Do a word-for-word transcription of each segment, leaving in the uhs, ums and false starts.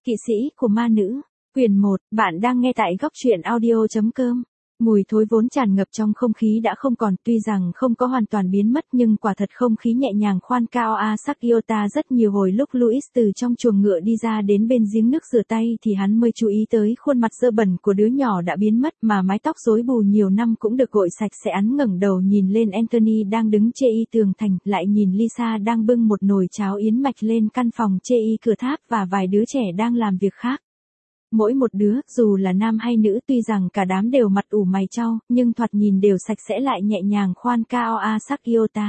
Kỵ sĩ của ma nữ, quyển một, bạn đang nghe tại góc truyện audio chấm com. Mùi thối vốn tràn ngập trong không khí đã không còn, tuy rằng không có hoàn toàn biến mất nhưng quả thật không khí nhẹ nhàng khoan cao a sắc iota rất nhiều. Hồi lúc Louis từ trong chuồng ngựa đi ra đến bên giếng nước rửa tay thì hắn mới chú ý tới khuôn mặt dơ bẩn của đứa nhỏ đã biến mất, mà mái tóc rối bù nhiều năm cũng được gội sạch sẽ. Hắn ngẩng đầu nhìn lên Anthony đang đứng chê y tường thành, lại nhìn Lisa đang bưng một nồi cháo yến mạch lên căn phòng chê y cửa tháp và vài đứa trẻ đang làm việc khác. Mỗi một đứa, dù là nam hay nữ, tuy rằng cả đám đều mặt ủ mày chau, nhưng thoạt nhìn đều sạch sẽ lại nhẹ nhàng khoan cao a sắc iota.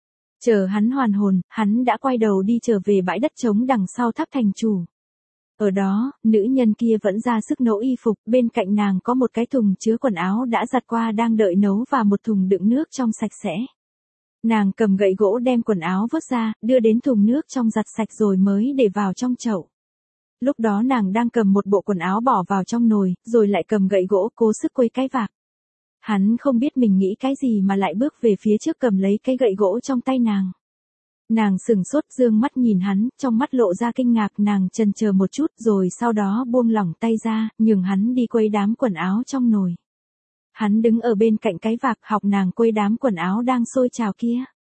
Chờ hắn hoàn hồn, hắn đã quay đầu đi trở về bãi đất trống đằng sau tháp thành chủ. Ở đó, nữ nhân kia vẫn ra sức nấu y phục, bên cạnh nàng có một cái thùng chứa quần áo đã giặt qua đang đợi nấu và một thùng đựng nước trong sạch sẽ. Nàng cầm gậy gỗ đem quần áo vớt ra, đưa đến thùng nước trong giặt sạch rồi mới để vào trong chậu. Lúc đó nàng đang cầm một bộ quần áo bỏ vào trong nồi, rồi lại cầm gậy gỗ cố sức quấy cái vạc. Hắn không biết mình nghĩ cái gì mà lại bước về phía trước cầm lấy cái gậy gỗ trong tay nàng. Nàng sừng sốt dương mắt nhìn hắn, trong mắt lộ ra kinh ngạc. Nàng chần chờ một chút rồi sau đó buông lỏng tay ra, nhường hắn đi quấy đám quần áo trong nồi. Hắn đứng ở bên cạnh cái vạc học nàng quấy đám quần áo đang sôi trào kia.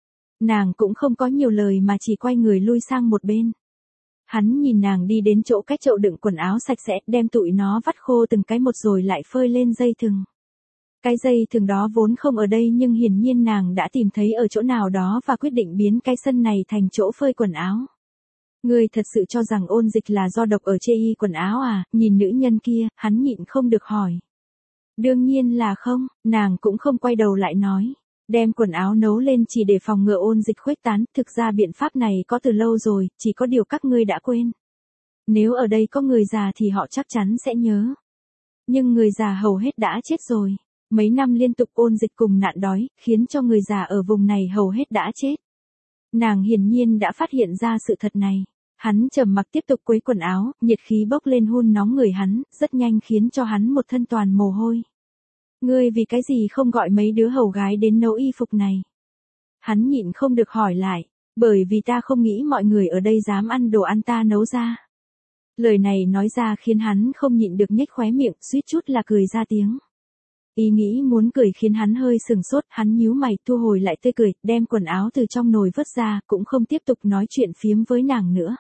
Nàng cũng không có nhiều lời mà chỉ quay người lui sang một bên. Hắn nhìn nàng đi đến chỗ cái chậu đựng quần áo sạch sẽ, đem tụi nó vắt khô từng cái một rồi lại phơi lên dây thừng. Cái dây thừng đó vốn không ở đây nhưng hiển nhiên nàng đã tìm thấy ở chỗ nào đó và quyết định biến cái sân này thành chỗ phơi quần áo. Ngươi thật sự cho rằng ôn dịch là do độc ở chê y quần áo à? Nhìn nữ nhân kia, hắn nhịn không được hỏi. Đương nhiên là không, nàng cũng không quay đầu lại nói. Đem quần áo nấu lên chỉ để phòng ngừa ôn dịch khuếch tán, thực ra biện pháp này có từ lâu rồi, chỉ có điều các ngươi đã quên. Nếu ở đây có người già thì họ chắc chắn sẽ nhớ. Nhưng người già hầu hết đã chết rồi. Mấy năm liên tục ôn dịch cùng nạn đói, khiến cho người già ở vùng này hầu hết đã chết. Nàng hiển nhiên đã phát hiện ra sự thật này. Hắn trầm mặc tiếp tục quấy quần áo, nhiệt khí bốc lên hun nóng người hắn, rất nhanh khiến cho hắn một thân toàn mồ hôi. Ngươi vì cái gì không gọi mấy đứa hầu gái đến nấu y phục này? Hắn nhịn không được hỏi lại, bởi vì ta không nghĩ mọi người ở đây dám ăn đồ ăn ta nấu ra. Lời này nói ra khiến hắn không nhịn được nhếch khóe miệng, suýt chút là cười ra tiếng. Ý nghĩ muốn cười khiến hắn hơi sừng sốt, hắn nhíu mày thu hồi lại tươi cười, đem quần áo từ trong nồi vớt ra, cũng không tiếp tục nói chuyện phiếm với nàng nữa.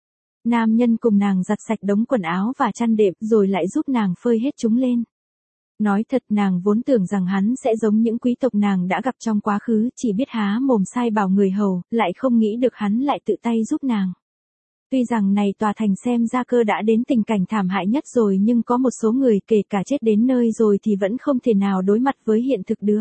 Nam nhân cùng nàng giặt sạch đống quần áo và chăn đệm rồi lại giúp nàng phơi hết chúng lên. Nói thật nàng vốn tưởng rằng hắn sẽ giống những quý tộc nàng đã gặp trong quá khứ, chỉ biết há mồm sai bảo người hầu, lại không nghĩ được hắn lại tự tay giúp nàng. Tuy rằng này tòa thành xem ra cơ đã đến tình cảnh thảm hại nhất rồi nhưng có một số người kể cả chết đến nơi rồi thì vẫn không thể nào đối mặt với hiện thực được.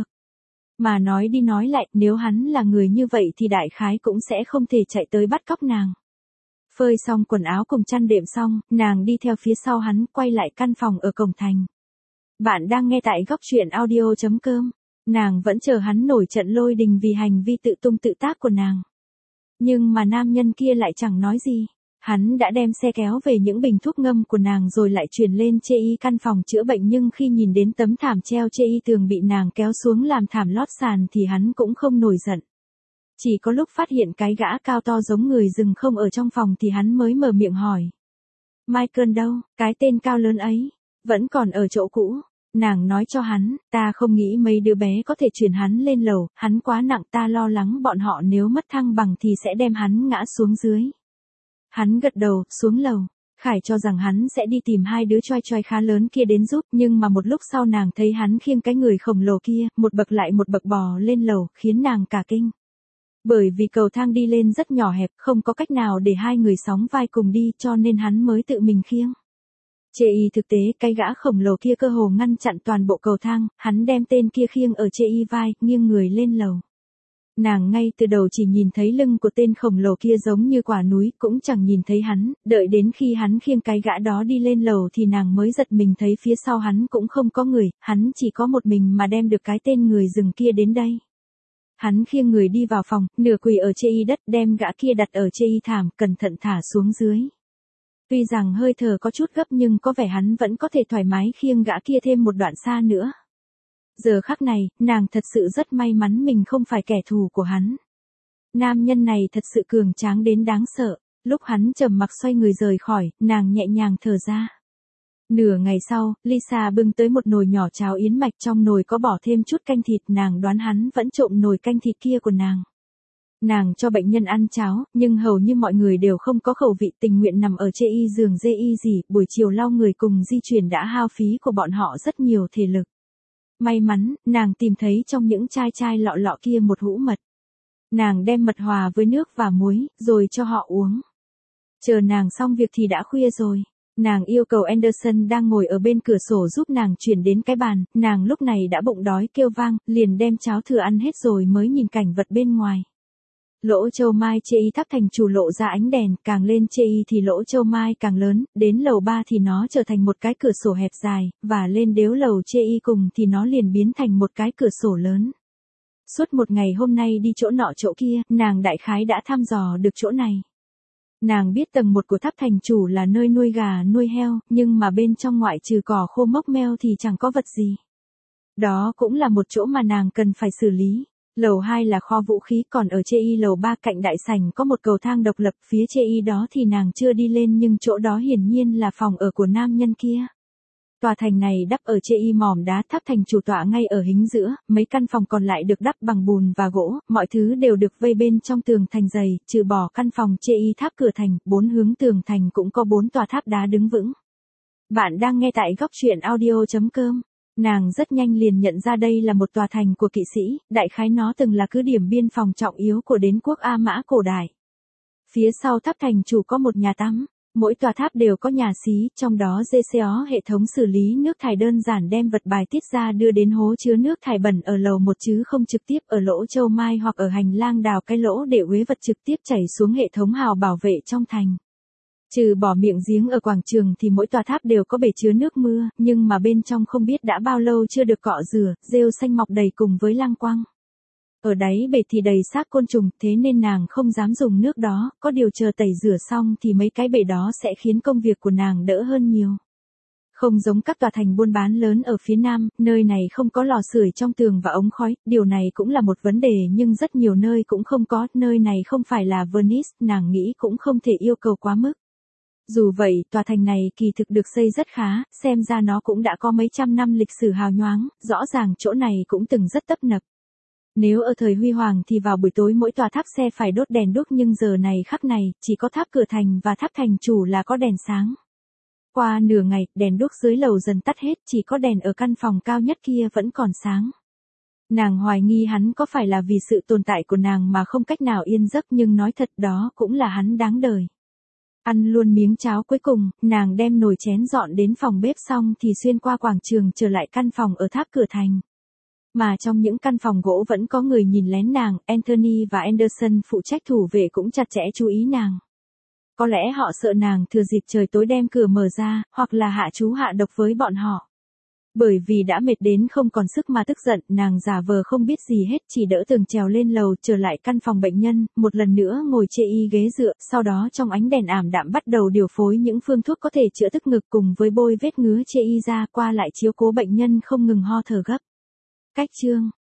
Mà nói đi nói lại, nếu hắn là người như vậy thì đại khái cũng sẽ không thể chạy tới bắt cóc nàng. Phơi xong quần áo cùng chăn đệm xong, nàng đi theo phía sau hắn quay lại căn phòng ở cổng thành. Bạn đang nghe tại góc truyện audio chấm com. Nàng vẫn chờ hắn nổi trận lôi đình vì hành vi tự tung tự tác của nàng. Nhưng mà nam nhân kia lại chẳng nói gì. Hắn đã đem xe kéo về những bình thuốc ngâm của nàng rồi lại chuyển lên chê y căn phòng chữa bệnh, nhưng khi nhìn đến tấm thảm treo chê y tường bị nàng kéo xuống làm thảm lót sàn thì hắn cũng không nổi giận. Chỉ có lúc phát hiện cái gã cao to giống người rừng không ở trong phòng thì hắn mới mở miệng hỏi. Michael đâu, cái tên cao lớn ấy, vẫn còn ở chỗ cũ. Nàng nói cho hắn, ta không nghĩ mấy đứa bé có thể chuyển hắn lên lầu, hắn quá nặng, ta lo lắng bọn họ nếu mất thăng bằng thì sẽ đem hắn ngã xuống dưới. Hắn gật đầu, xuống lầu. Khải cho rằng hắn sẽ đi tìm hai đứa choai choai khá lớn kia đến giúp, nhưng mà một lúc sau nàng thấy hắn khiêng cái người khổng lồ kia, một bậc lại một bậc bò lên lầu, khiến nàng cả kinh. Bởi vì cầu thang đi lên rất nhỏ hẹp, không có cách nào để hai người sóng vai cùng đi cho nên hắn mới tự mình khiêng. Chê y thực tế, cái gã khổng lồ kia cơ hồ ngăn chặn toàn bộ cầu thang, hắn đem tên kia khiêng ở chê y vai, nghiêng người lên lầu. Nàng ngay từ đầu chỉ nhìn thấy lưng của tên khổng lồ kia giống như quả núi, cũng chẳng nhìn thấy hắn, đợi đến khi hắn khiêng cái gã đó đi lên lầu thì nàng mới giật mình thấy phía sau hắn cũng không có người, hắn chỉ có một mình mà đem được cái tên người rừng kia đến đây. Hắn khiêng người đi vào phòng, nửa quỳ ở chê y đất, đem gã kia đặt ở chê y thảm, cẩn thận thả xuống dưới. Tuy rằng hơi thở có chút gấp nhưng có vẻ hắn vẫn có thể thoải mái khiêng gã kia thêm một đoạn xa nữa. Giờ khắc này, nàng thật sự rất may mắn mình không phải kẻ thù của hắn. Nam nhân này thật sự cường tráng đến đáng sợ. Lúc hắn trầm mặc xoay người rời khỏi, nàng nhẹ nhàng thở ra. Nửa ngày sau, Lisa bưng tới một nồi nhỏ cháo yến mạch, trong nồi có bỏ thêm chút canh thịt, nàng đoán hắn vẫn trộm nồi canh thịt kia của nàng. Nàng cho bệnh nhân ăn cháo, nhưng hầu như mọi người đều không có khẩu vị, tình nguyện nằm ở chê y giường dê y gì, buổi chiều lau người cùng di chuyển đã hao phí của bọn họ rất nhiều thể lực. May mắn, nàng tìm thấy trong những chai chai lọ lọ kia một hũ mật. Nàng đem mật hòa với nước và muối, rồi cho họ uống. Chờ nàng xong việc thì đã khuya rồi. Nàng yêu cầu Anderson đang ngồi ở bên cửa sổ giúp nàng chuyển đến cái bàn, nàng lúc này đã bụng đói kêu vang, liền đem cháo thừa ăn hết rồi mới nhìn cảnh vật bên ngoài. Lỗ châu mai chê y tháp thành chủ lộ ra ánh đèn, càng lên chê y thì lỗ châu mai càng lớn, đến lầu ba thì nó trở thành một cái cửa sổ hẹp dài, và lên đếu lầu chê y cùng thì nó liền biến thành một cái cửa sổ lớn. Suốt một ngày hôm nay đi chỗ nọ chỗ kia, nàng đại khái đã thăm dò được chỗ này. Nàng biết tầng một của tháp thành chủ là nơi nuôi gà nuôi heo, nhưng mà bên trong ngoại trừ cỏ khô mốc meo thì chẳng có vật gì. Đó cũng là một chỗ mà nàng cần phải xử lý. Lầu hai là kho vũ khí, còn ở chê y lầu ba cạnh đại sảnh có một cầu thang độc lập, phía chê y đó thì nàng chưa đi lên, nhưng chỗ đó hiển nhiên là phòng ở của nam nhân kia. Tòa thành này đắp ở chê y mỏm đá, tháp thành chủ tọa ngay ở hính giữa, mấy căn phòng còn lại được đắp bằng bùn và gỗ, mọi thứ đều được vây bên trong tường thành dày, trừ bỏ căn phòng chê y tháp cửa thành, bốn hướng tường thành cũng có bốn tòa tháp đá đứng vững. Bạn đang nghe tại góc truyện audio chấm com. Nàng rất nhanh liền nhận ra đây là một tòa thành của kỵ sĩ, đại khái nó từng là cứ điểm biên phòng trọng yếu của đế quốc A Mã cổ đại. Phía sau tháp thành chủ có một nhà tắm, mỗi tòa tháp đều có nhà xí, trong đó giê xê o hệ thống xử lý nước thải đơn giản đem vật bài tiết ra đưa đến hố chứa nước thải bẩn ở lầu một chứ không trực tiếp ở lỗ châu mai hoặc ở hành lang đào cái lỗ để uế vật trực tiếp chảy xuống hệ thống hào bảo vệ trong thành. Trừ bỏ miệng giếng ở quảng trường thì mỗi tòa tháp đều có bể chứa nước mưa, nhưng mà bên trong không biết đã bao lâu chưa được cọ rửa, rêu xanh mọc đầy cùng với lăng quăng. Ở đáy bể thì đầy xác côn trùng, thế nên nàng không dám dùng nước đó, có điều chờ tẩy rửa xong thì mấy cái bể đó sẽ khiến công việc của nàng đỡ hơn nhiều. Không giống các tòa thành buôn bán lớn ở phía Nam, nơi này không có lò sưởi trong tường và ống khói, điều này cũng là một vấn đề nhưng rất nhiều nơi cũng không có, nơi này không phải là Venice, nàng nghĩ cũng không thể yêu cầu quá mức. Dù vậy, tòa thành này kỳ thực được xây rất khá, xem ra nó cũng đã có mấy trăm năm lịch sử hào nhoáng, rõ ràng chỗ này cũng từng rất tấp nập. Nếu ở thời huy hoàng thì vào buổi tối mỗi tòa tháp xe phải đốt đèn đuốc, nhưng giờ này khắc này, chỉ có tháp cửa thành và tháp thành chủ là có đèn sáng. Qua nửa ngày, đèn đuốc dưới lầu dần tắt hết, chỉ có đèn ở căn phòng cao nhất kia vẫn còn sáng. Nàng hoài nghi hắn có phải là vì sự tồn tại của nàng mà không cách nào yên giấc, nhưng nói thật đó cũng là hắn đáng đời. Ăn luôn miếng cháo cuối cùng, nàng đem nồi chén dọn đến phòng bếp xong thì xuyên qua quảng trường trở lại căn phòng ở tháp cửa thành. Mà trong những căn phòng gỗ vẫn có người nhìn lén nàng, Anthony và Anderson phụ trách thủ vệ cũng chặt chẽ chú ý nàng. Có lẽ họ sợ nàng thừa dịp trời tối đem cửa mở ra, hoặc là hạ chú hạ độc với bọn họ. Bởi vì đã mệt đến không còn sức mà tức giận, nàng giả vờ không biết gì hết, chỉ đỡ tường trèo lên lầu trở lại căn phòng bệnh nhân, một lần nữa ngồi chê y ghế dựa, sau đó trong ánh đèn ảm đạm bắt đầu điều phối những phương thuốc có thể chữa tức ngực cùng với bôi vết ngứa chê y ra, qua lại chiếu cố bệnh nhân không ngừng ho thở gấp. Cách chương